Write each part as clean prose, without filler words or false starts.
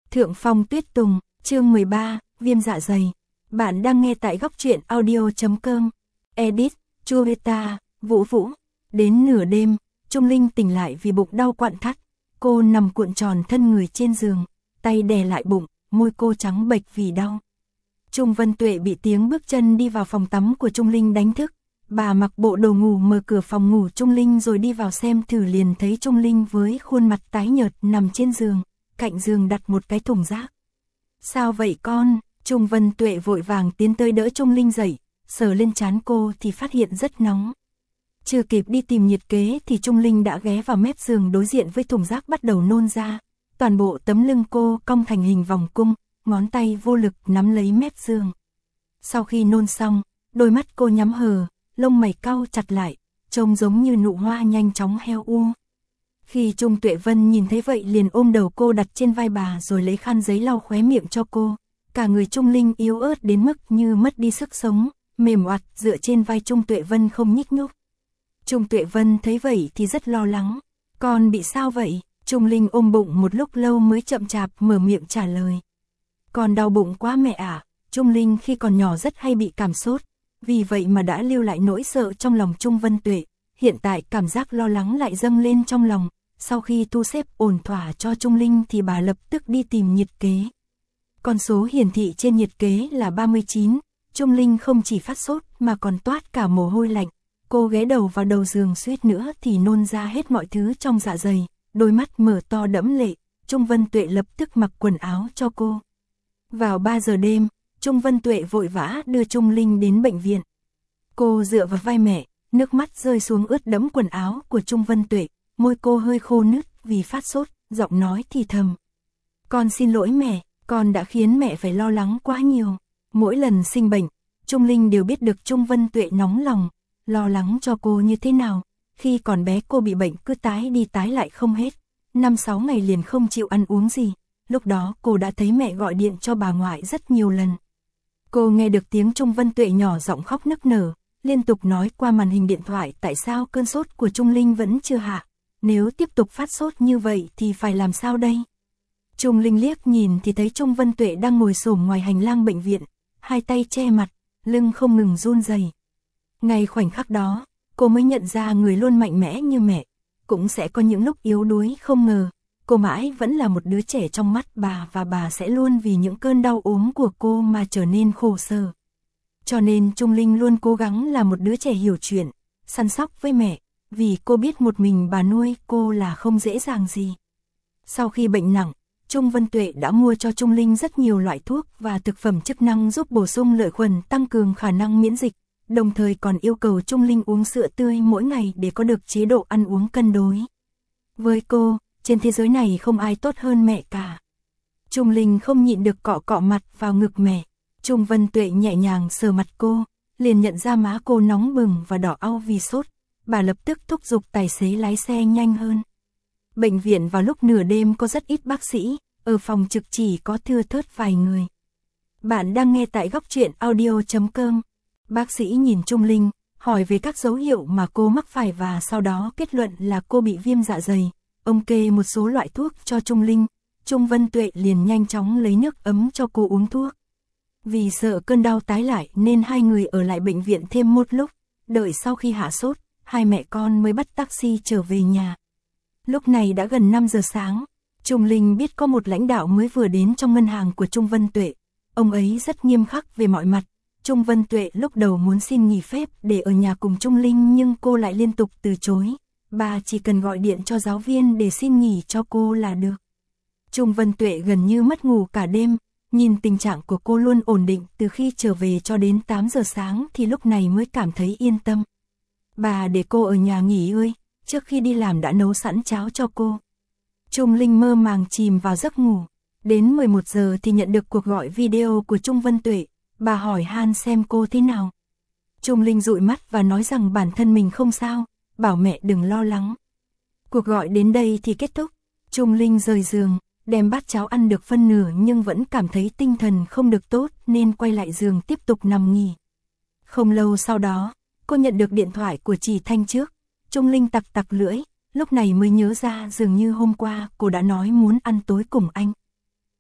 Thượng Phong Tuyết Tùng, chương 13, Viêm dạ dày. Bạn đang nghe tại góc truyện audio.com. Edit, Chueta, Vũ Vũ. Đến nửa đêm, Trung Linh tỉnh lại vì bụng đau quặn thắt. Cô nằm cuộn tròn thân người trên giường, tay đè lại bụng, môi cô trắng bệch vì đau. Trung Vân Tuệ bị tiếng bước chân đi vào phòng tắm của Trung Linh đánh thức. Bà mặc bộ đồ ngủ mở cửa phòng ngủ Trung Linh rồi đi vào xem thử, liền thấy Trung Linh với khuôn mặt tái nhợt nằm trên giường, cạnh giường đặt một cái thùng rác. Sao vậy con? Trung Vân Tuệ vội vàng tiến tới đỡ Trung Linh dậy, sờ lên trán cô thì phát hiện rất nóng. Chưa kịp đi tìm nhiệt kế thì Trung Linh đã ghé vào mép giường đối diện với thùng rác bắt đầu nôn ra. Toàn bộ tấm lưng cô cong thành hình vòng cung, ngón tay vô lực nắm lấy mép giường. Sau khi nôn xong, đôi mắt cô nhắm hờ, lông mày cau chặt lại, trông giống như nụ hoa nhanh chóng heo u. Khi Trung Tuệ Vân nhìn thấy vậy liền ôm đầu cô đặt trên vai bà rồi lấy khăn giấy lau khóe miệng cho cô. Cả người Trung Linh yếu ớt đến mức như mất đi sức sống, mềm oặt dựa trên vai Trung Tuệ Vân không nhích nhúc. Trung Tuệ Vân thấy vậy thì rất lo lắng. Con bị sao vậy? Trung Linh ôm bụng một lúc lâu mới chậm chạp mở miệng trả lời. Con đau bụng quá mẹ ạ. Trung Linh khi còn nhỏ rất hay bị cảm sốt, vì vậy mà đã lưu lại nỗi sợ trong lòng Trung Vân Tuệ. Hiện tại cảm giác lo lắng lại dâng lên trong lòng. Sau khi thu xếp ổn thỏa cho Trung Linh thì bà lập tức đi tìm nhiệt kế. Con số hiển thị trên nhiệt kế là 39, Trung Linh không chỉ phát sốt mà còn toát cả mồ hôi lạnh. Cô ghé đầu vào đầu giường suýt nữa thì nôn ra hết mọi thứ trong dạ dày, đôi mắt mở to đẫm lệ. Trung Vân Tuệ lập tức mặc quần áo cho cô. Vào 3 giờ đêm, Trung Vân Tuệ vội vã đưa Trung Linh đến bệnh viện. Cô dựa vào vai mẹ, nước mắt rơi xuống ướt đẫm quần áo của Trung Vân Tuệ, môi cô hơi khô nứt vì phát sốt, giọng nói thì thầm. Con xin lỗi mẹ, con đã khiến mẹ phải lo lắng quá nhiều. Mỗi lần sinh bệnh, Trung Linh đều biết được Trung Vân Tuệ nóng lòng, lo lắng cho cô như thế nào. Khi còn bé cô bị bệnh cứ tái đi tái lại không hết, 5-6 ngày liền không chịu ăn uống gì. Lúc đó cô đã thấy mẹ gọi điện cho bà ngoại rất nhiều lần. Cô nghe được tiếng Trung Vân Tuệ nhỏ giọng khóc nức nở, liên tục nói qua màn hình điện thoại tại sao cơn sốt của Trung Linh vẫn chưa hạ. Nếu tiếp tục phát sốt như vậy thì phải làm sao đây? Trung Linh liếc nhìn thì thấy Trung Vân Tuệ đang ngồi xổm ngoài hành lang bệnh viện, hai tay che mặt, lưng không ngừng run rẩy. Ngay khoảnh khắc đó, cô mới nhận ra người luôn mạnh mẽ như mẹ, cũng sẽ có những lúc yếu đuối. Không ngờ, cô mãi vẫn là một đứa trẻ trong mắt bà và bà sẽ luôn vì những cơn đau ốm của cô mà trở nên khổ sở. Cho nên Trung Linh luôn cố gắng là một đứa trẻ hiểu chuyện, săn sóc với mẹ, vì cô biết một mình bà nuôi cô là không dễ dàng gì. Sau khi bệnh nặng, Trung Vân Tuệ đã mua cho Trung Linh rất nhiều loại thuốc và thực phẩm chức năng giúp bổ sung lợi khuẩn, tăng cường khả năng miễn dịch, đồng thời còn yêu cầu Trung Linh uống sữa tươi mỗi ngày để có được chế độ ăn uống cân đối. Với cô, trên thế giới này không ai tốt hơn mẹ cả. Trung Linh không nhịn được cọ cọ mặt vào ngực mẹ. Trung Vân Tuệ nhẹ nhàng sờ mặt cô, liền nhận ra má cô nóng bừng và đỏ au vì sốt. Bà lập tức thúc giục tài xế lái xe nhanh hơn. Bệnh viện vào lúc nửa đêm có rất ít bác sĩ, ở phòng trực chỉ có thưa thớt vài người. Bạn đang nghe tại góc truyện audio.com. Bác sĩ nhìn Trung Linh, hỏi về các dấu hiệu mà cô mắc phải và sau đó kết luận là cô bị viêm dạ dày. Ông kê một số loại thuốc cho Trung Linh. Trung Vân Tuệ liền nhanh chóng lấy nước ấm cho cô uống thuốc. Vì sợ cơn đau tái lại nên hai người ở lại bệnh viện thêm một lúc, đợi sau khi hạ sốt, hai mẹ con mới bắt taxi trở về nhà. Lúc này đã gần 5 giờ sáng, Trung Linh biết có một lãnh đạo mới vừa đến trong ngân hàng của Trung Vân Tuệ. Ông ấy rất nghiêm khắc về mọi mặt. Trung Vân Tuệ lúc đầu muốn xin nghỉ phép để ở nhà cùng Trung Linh nhưng cô lại liên tục từ chối. Bà chỉ cần gọi điện cho giáo viên để xin nghỉ cho cô là được. Trung Vân Tuệ gần như mất ngủ cả đêm, nhìn tình trạng của cô luôn ổn định từ khi trở về cho đến 8 giờ sáng thì lúc này mới cảm thấy yên tâm. Bà để cô ở nhà nghỉ ngơi, trước khi đi làm đã nấu sẵn cháo cho cô. Trung Linh mơ màng chìm vào giấc ngủ. Đến 11 giờ thì nhận được cuộc gọi video của Trung Vân Tuệ. Bà hỏi han xem cô thế nào. Trung Linh dụi mắt và nói rằng bản thân mình không sao, bảo mẹ đừng lo lắng. Cuộc gọi đến đây thì kết thúc. Trung Linh rời giường, đem bát cháo ăn được phân nửa nhưng vẫn cảm thấy tinh thần không được tốt nên quay lại giường tiếp tục nằm nghỉ. Không lâu sau đó, cô nhận được điện thoại của Trì Thanh trước. Trung Linh tặc tặc lưỡi, lúc này mới nhớ ra dường như hôm qua cô đã nói muốn ăn tối cùng anh.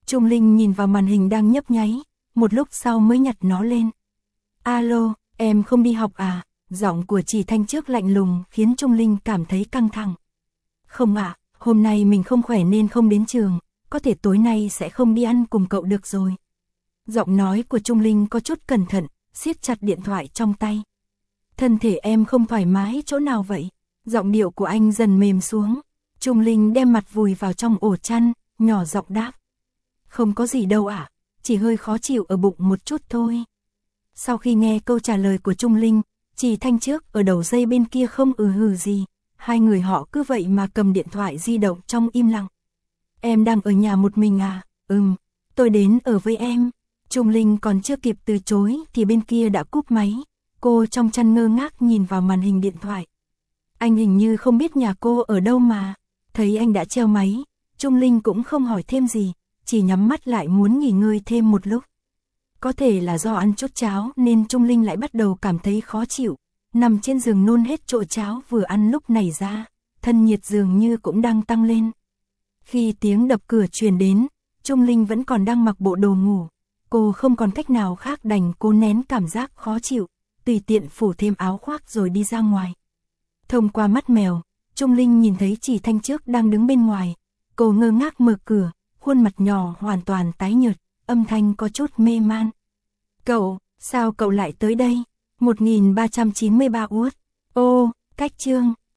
Trung Linh nhìn vào màn hình đang nhấp nháy, một lúc sau mới nhặt nó lên. Alo, em không đi học à? Giọng của Chỉ Thanh trước lạnh lùng khiến Trung Linh cảm thấy căng thẳng. Không ạ, hôm nay mình không khỏe nên không đến trường, có thể tối nay sẽ không đi ăn cùng cậu được rồi. Giọng nói của Trung Linh có chút cẩn thận, siết chặt điện thoại trong tay. Thân thể em không thoải mái chỗ nào vậy? Giọng điệu của anh dần mềm xuống. Trung Linh đem mặt vùi vào trong ổ chăn, nhỏ giọng đáp. Không có gì đâu ạ, chỉ hơi khó chịu ở bụng một chút thôi. Sau khi nghe câu trả lời của Trung Linh, Chỉ Thanh trước ở đầu dây bên kia không hừ gì. Hai người họ cứ vậy mà cầm điện thoại di động trong im lặng. Em đang ở nhà một mình à? Tôi đến ở với em. Trung Linh còn chưa kịp từ chối thì bên kia đã cúp máy. Cô trong chăn ngơ ngác nhìn vào màn hình điện thoại. Anh hình như không biết nhà cô ở đâu mà. Thấy anh đã treo máy, Trung Linh cũng không hỏi thêm gì, chỉ nhắm mắt lại muốn nghỉ ngơi thêm một lúc. Có thể là do ăn chút cháo nên Trung Linh lại bắt đầu cảm thấy khó chịu. Nằm trên giường nôn hết chỗ cháo vừa ăn lúc này ra, thân nhiệt dường như cũng đang tăng lên. Khi tiếng đập cửa truyền đến, Trung Linh vẫn còn đang mặc bộ đồ ngủ. Cô không còn cách nào khác đành cố nén cảm giác khó chịu, tùy tiện phủ thêm áo khoác rồi đi ra ngoài. Thông qua mắt mèo, Trung Linh nhìn thấy Chỉ Thanh trước đang đứng bên ngoài. Cô ngơ ngác mở cửa, khuôn mặt nhỏ hoàn toàn tái nhợt, âm thanh có chút mê man. Cậu, sao cậu lại tới đây? 1393 uất. Ô, cách chương.